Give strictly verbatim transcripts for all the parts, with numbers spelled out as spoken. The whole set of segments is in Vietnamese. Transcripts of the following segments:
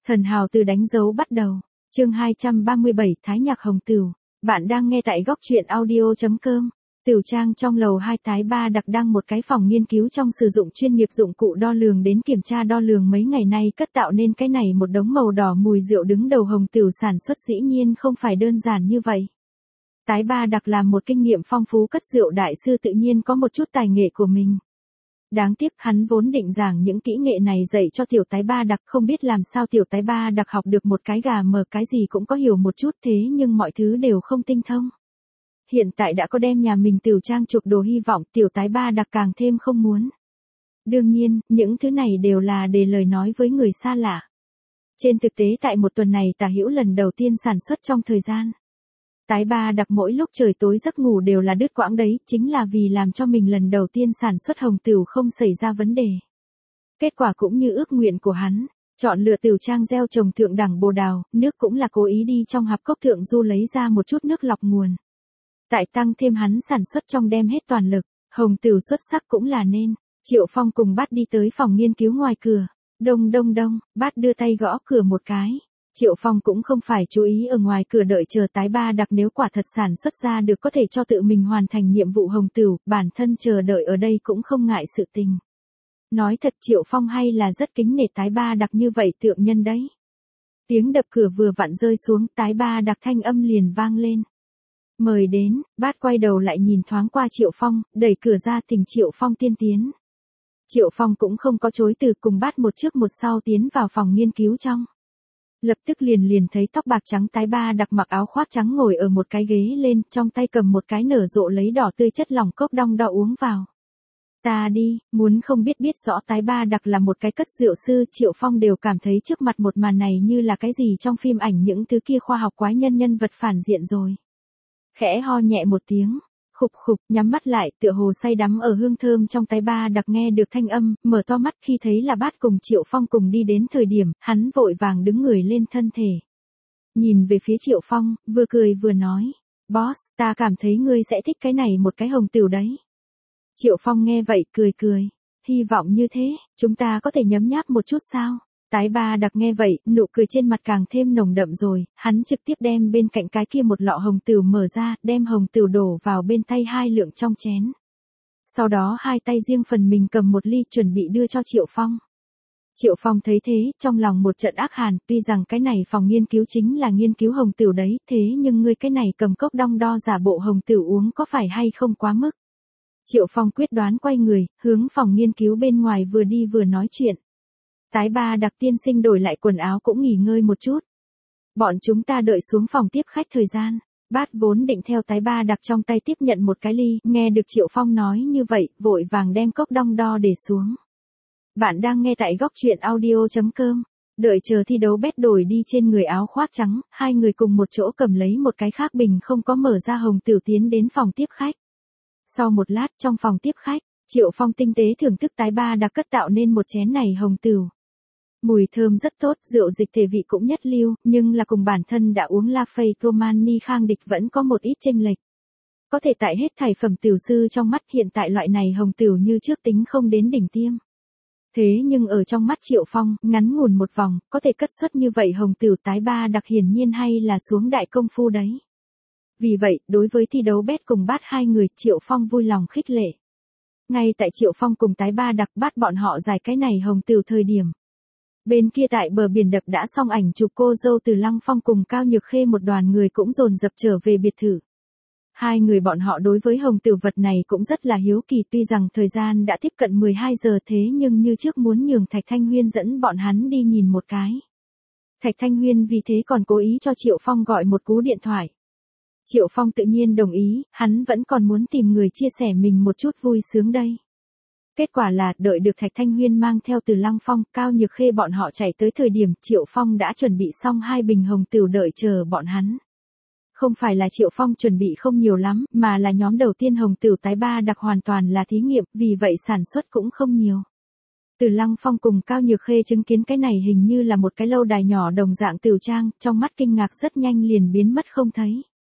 Thần hào từ đánh dấu bắt đầu. Chương hai trăm ba mươi bảy Thái nhạc hồng tửu. Bạn đang nghe tại góc truyện audio chấm com. Tửu trang trong lầu hai Thái Ba Đặc đang một cái phòng nghiên cứu trong sử dụng chuyên nghiệp dụng cụ đo lường đến kiểm tra đo lường mấy ngày nay cất tạo nên cái này một đống màu đỏ mùi rượu đứng đầu hồng tửu sản xuất dĩ nhiên không phải đơn giản như vậy. Thái Ba Đặc là một kinh nghiệm phong phú cất rượu đại sư tự nhiên có một chút tài nghệ của mình. Đáng tiếc hắn vốn định giảng những kỹ nghệ này dạy cho tiểu Thái Ba Đặc, không biết làm sao tiểu Thái Ba Đặc học được một cái gà mờ cái gì cũng có hiểu một chút thế nhưng mọi thứ đều không tinh thông. Hiện tại đã có đem nhà mình tửu trang chụp đồ hy vọng tiểu Thái Ba Đặc càng thêm không muốn. Đương nhiên, những thứ này đều là để lời nói với người xa lạ. Trên thực tế tại một tuần này Tả Hữu lần đầu tiên sản xuất trong thời gian. Thái Ba Đặc mỗi lúc trời tối giấc ngủ đều là đứt quãng đấy, chính là vì làm cho mình lần đầu tiên sản xuất hồng tửu không xảy ra vấn đề. Kết quả cũng như ước nguyện của hắn, chọn lựa tửu trang gieo trồng thượng đẳng bồ đào, nước cũng là cố ý đi trong hạp cốc thượng du lấy ra một chút nước lọc nguồn. Tại tăng thêm hắn sản xuất trong đem hết toàn lực, hồng tửu xuất sắc cũng là nên. Triệu Phong cùng Bát đi tới phòng nghiên cứu ngoài cửa. Đông đông đông, Bát đưa tay gõ cửa một cái. Triệu Phong cũng không phải chú ý ở ngoài cửa đợi chờ Thái Ba Đặc nếu quả thật sản xuất ra được có thể cho tự mình hoàn thành nhiệm vụ hồng tửu, bản thân chờ đợi ở đây cũng không ngại sự tình. Nói thật Triệu Phong hay là rất kính nể Thái Ba Đặc như vậy tượng nhân đấy. Tiếng đập cửa vừa vặn rơi xuống, Thái Ba Đặc thanh âm liền vang lên. Mời đến, Bát quay đầu lại nhìn thoáng qua Triệu Phong, đẩy cửa ra thỉnh Triệu Phong tiên tiến. Triệu Phong cũng không có chối từ cùng Bát một trước một sau tiến vào phòng nghiên cứu trong. Lập tức liền liền thấy tóc bạc trắng Thái Ba Đặc mặc áo khoác trắng ngồi ở một cái ghế lên, trong tay cầm một cái nở rộ lấy đỏ tươi chất lỏng cốc đong đo uống vào. Ta đi, muốn không biết biết rõ Thái Ba Đặc là một cái cất rượu sư, Triệu Phong đều cảm thấy trước mặt một màn này như là cái gì trong phim ảnh những thứ kia khoa học quái nhân nhân vật phản diện rồi. Khẽ ho nhẹ một tiếng, khục khục, nhắm mắt lại, tựa hồ say đắm ở hương thơm trong Thái Ba Đặc nghe được thanh âm, mở to mắt khi thấy là Bát cùng Triệu Phong cùng đi đến thời điểm, hắn vội vàng đứng người lên thân thể. Nhìn về phía Triệu Phong, vừa cười vừa nói, boss, ta cảm thấy ngươi sẽ thích cái này một cái hồng tửu đấy. Triệu Phong nghe vậy cười cười, hy vọng như thế, chúng ta có thể nhấm nháp một chút sao? Thái Ba Đặc nghe vậy, nụ cười trên mặt càng thêm nồng đậm rồi, hắn trực tiếp đem bên cạnh cái kia một lọ hồng tửu mở ra, đem hồng tửu đổ vào bên tay hai lượng trong chén. Sau đó hai tay riêng phần mình cầm một ly chuẩn bị đưa cho Triệu Phong. Triệu Phong thấy thế, trong lòng một trận ác hàn, tuy rằng cái này phòng nghiên cứu chính là nghiên cứu hồng tửu đấy, thế nhưng ngươi cái này cầm cốc đong đo giả bộ hồng tửu uống có phải hay không quá mức. Triệu Phong quyết đoán quay người, hướng phòng nghiên cứu bên ngoài vừa đi vừa nói chuyện. Thái Ba Đặc tiên sinh đổi lại quần áo cũng nghỉ ngơi một chút. Bọn chúng ta đợi xuống phòng tiếp khách thời gian. Bát vốn định theo Thái Ba Đặc trong tay tiếp nhận một cái ly, nghe được Triệu Phong nói như vậy, vội vàng đem cốc đong đo để xuống. Bạn đang nghe tại góc truyện audio chấm com. Đợi chờ thi đấu Bét đổi đi trên người áo khoác trắng, hai người cùng một chỗ cầm lấy một cái khác bình không có mở ra hồng tửu tiến đến phòng tiếp khách. Sau một lát trong phòng tiếp khách, Triệu Phong tinh tế thưởng thức Thái Ba Đặc cất tạo nên một chén này hồng tửu. Mùi thơm rất tốt, rượu dịch thể vị cũng nhất lưu, nhưng là cùng bản thân đã uống La Fay Romani khang địch vẫn có một ít chênh lệch. Có thể tại hết thảy phẩm tửu sư trong mắt hiện tại loại này hồng tửu như trước tính không đến đỉnh tiêm. Thế nhưng ở trong mắt Triệu Phong, ngắn ngủn một vòng, có thể cất xuất như vậy hồng tửu Thái Ba Đặc hiển nhiên hay là xuống đại công phu đấy. Vì vậy, đối với thi đấu Bét cùng Bát hai người, Triệu Phong vui lòng khích lệ. Ngay tại Triệu Phong cùng Thái Ba Đặc Bát bọn họ giải cái này hồng tửu thời điểm. Bên kia tại bờ biển đập đã xong ảnh chụp cô dâu từ Lăng Phong cùng Cao Nhược Khê một đoàn người cũng dồn dập trở về biệt thự. Hai người bọn họ đối với hồng tửu vật này cũng rất là hiếu kỳ, tuy rằng thời gian đã tiếp cận mười hai giờ thế nhưng như trước muốn nhường Thạch Thanh Huyên dẫn bọn hắn đi nhìn một cái. Thạch Thanh Huyên vì thế còn cố ý cho Triệu Phong gọi một cú điện thoại. Triệu Phong tự nhiên đồng ý, hắn vẫn còn muốn tìm người chia sẻ mình một chút vui sướng đây. Kết quả là, đợi được Thạch Thanh Huyên mang theo từ Lăng Phong, Cao Nhược Khê bọn họ chạy tới thời điểm Triệu Phong đã chuẩn bị xong hai bình hồng tửu đợi chờ bọn hắn. Không phải là Triệu Phong chuẩn bị không nhiều lắm, mà là nhóm đầu tiên hồng tửu Thái Ba Đặc hoàn toàn là thí nghiệm, vì vậy sản xuất cũng không nhiều. Từ Lăng Phong cùng Cao Nhược Khê chứng kiến cái này hình như là một cái lâu đài nhỏ đồng dạng tửu trang, trong mắt kinh ngạc rất nhanh liền biến mất không thấy.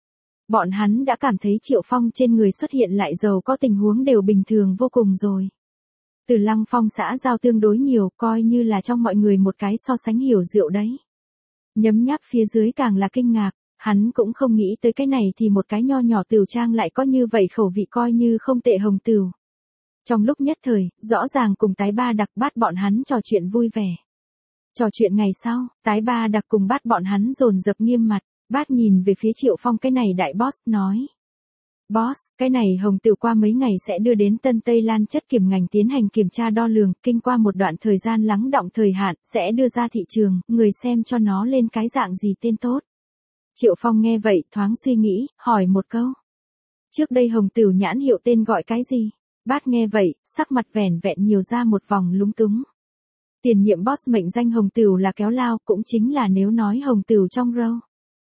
Bọn hắn đã cảm thấy Triệu Phong trên người xuất hiện lại dầu có tình huống đều bình thường vô cùng rồi. Từ Lăng Phong xã giao tương đối nhiều, coi như là trong mọi người một cái so sánh hiểu rượu đấy. Nhấm nháp phía dưới càng là kinh ngạc, hắn cũng không nghĩ tới cái này thì một cái nho nhỏ tửu trang lại có như vậy khẩu vị coi như không tệ hồng tửu. Trong lúc nhất thời, rõ ràng cùng tái ba đặc Bát bọn hắn trò chuyện vui vẻ. Trò chuyện ngày sau, tái ba đặc cùng Bát bọn hắn dồn dập nghiêm mặt, Bát nhìn về phía Triệu Phong cái này đại boss nói. Boss, cái này hồng tửu qua mấy ngày sẽ đưa đến Tân Tây Lan chất kiểm ngành tiến hành kiểm tra đo lường, kinh qua một đoạn thời gian lắng đọng thời hạn, sẽ đưa ra thị trường, người xem cho nó lên cái dạng gì tên tốt. Triệu Phong nghe vậy, thoáng suy nghĩ, hỏi một câu. Trước đây hồng tửu nhãn hiệu tên gọi cái gì? Bát nghe vậy, sắc mặt vẻn vẹn nhiều ra một vòng lúng túng. Tiền nhiệm boss mệnh danh hồng tửu là kéo lao, cũng chính là nếu nói hồng tửu trong râu.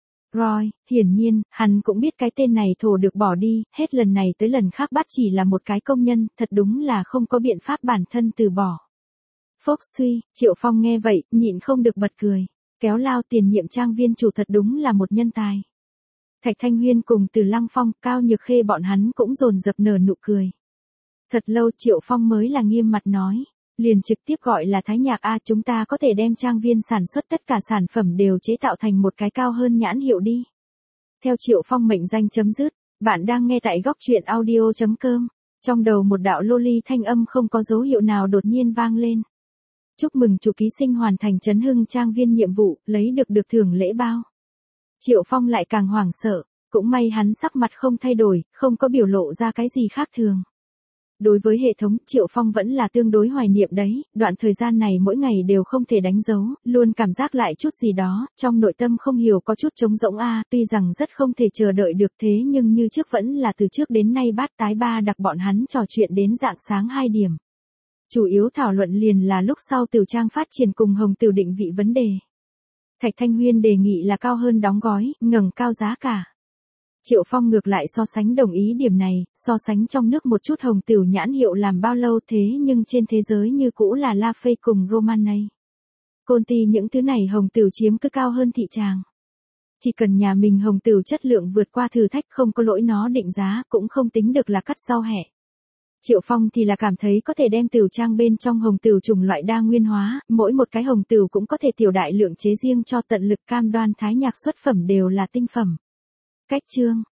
Rồi, hiển nhiên, hắn cũng biết cái tên này thổ được bỏ đi, hết lần này tới lần khác Bát chỉ là một cái công nhân, thật đúng là không có biện pháp bản thân từ bỏ. Phốc suy, Triệu Phong nghe vậy, nhịn không được bật cười. Kéo lao tiền nhiệm trang viên chủ thật đúng là một nhân tài. Thạch Thanh Huyên cùng Từ Lăng Phong, Cao Nhược Khê bọn hắn cũng dồn dập nở nụ cười. Thật lâu Triệu Phong mới là nghiêm mặt nói, liền trực tiếp gọi là Thái Nhạc A, chúng ta có thể đem trang viên sản xuất tất cả sản phẩm đều chế tạo thành một cái cao hơn nhãn hiệu đi. Theo Triệu Phong mệnh danh chấm dứt, bạn đang nghe tại góc truyện audio chấm com. Trong đầu một đạo loli thanh âm không có dấu hiệu nào đột nhiên vang lên. Chúc mừng chủ ký sinh hoàn thành Trấn Hưng trang viên nhiệm vụ, lấy được được thưởng lễ bao. Triệu Phong lại càng hoảng sợ, cũng may hắn sắc mặt không thay đổi, không có biểu lộ ra cái gì khác thường. Đối với hệ thống, Triệu Phong vẫn là tương đối hoài niệm đấy, đoạn thời gian này mỗi ngày đều không thể đánh dấu, luôn cảm giác lại chút gì đó, trong nội tâm không hiểu có chút trống rỗng a, tuy rằng rất không thể chờ đợi được thế nhưng như trước vẫn là từ trước đến nay Bát tái ba đặc bọn hắn trò chuyện đến rạng sáng hai điểm. Chủ yếu thảo luận liền là lúc sau tửu trang phát triển cùng hồng tửu định vị vấn đề. Thạch Thanh Huyên đề nghị là cao hơn đóng gói, ngẩng cao giá cả. Triệu Phong ngược lại so sánh đồng ý điểm này, so sánh trong nước một chút hồng tửu nhãn hiệu làm bao lâu thế nhưng trên thế giới như cũ là La Fay cùng Romanée. Conti những thứ này hồng tửu chiếm cứ cao hơn thị trường. Chỉ cần nhà mình hồng tửu chất lượng vượt qua thử thách không có lỗi nó định giá cũng không tính được là cắt rau hẹ. Triệu Phong thì là cảm thấy có thể đem tửu trang bên trong hồng tửu chủng loại đa nguyên hóa, mỗi một cái hồng tửu cũng có thể tiểu đại lượng chế riêng cho tận lực cam đoan Thái Nhạc xuất phẩm đều là tinh phẩm. Cách chương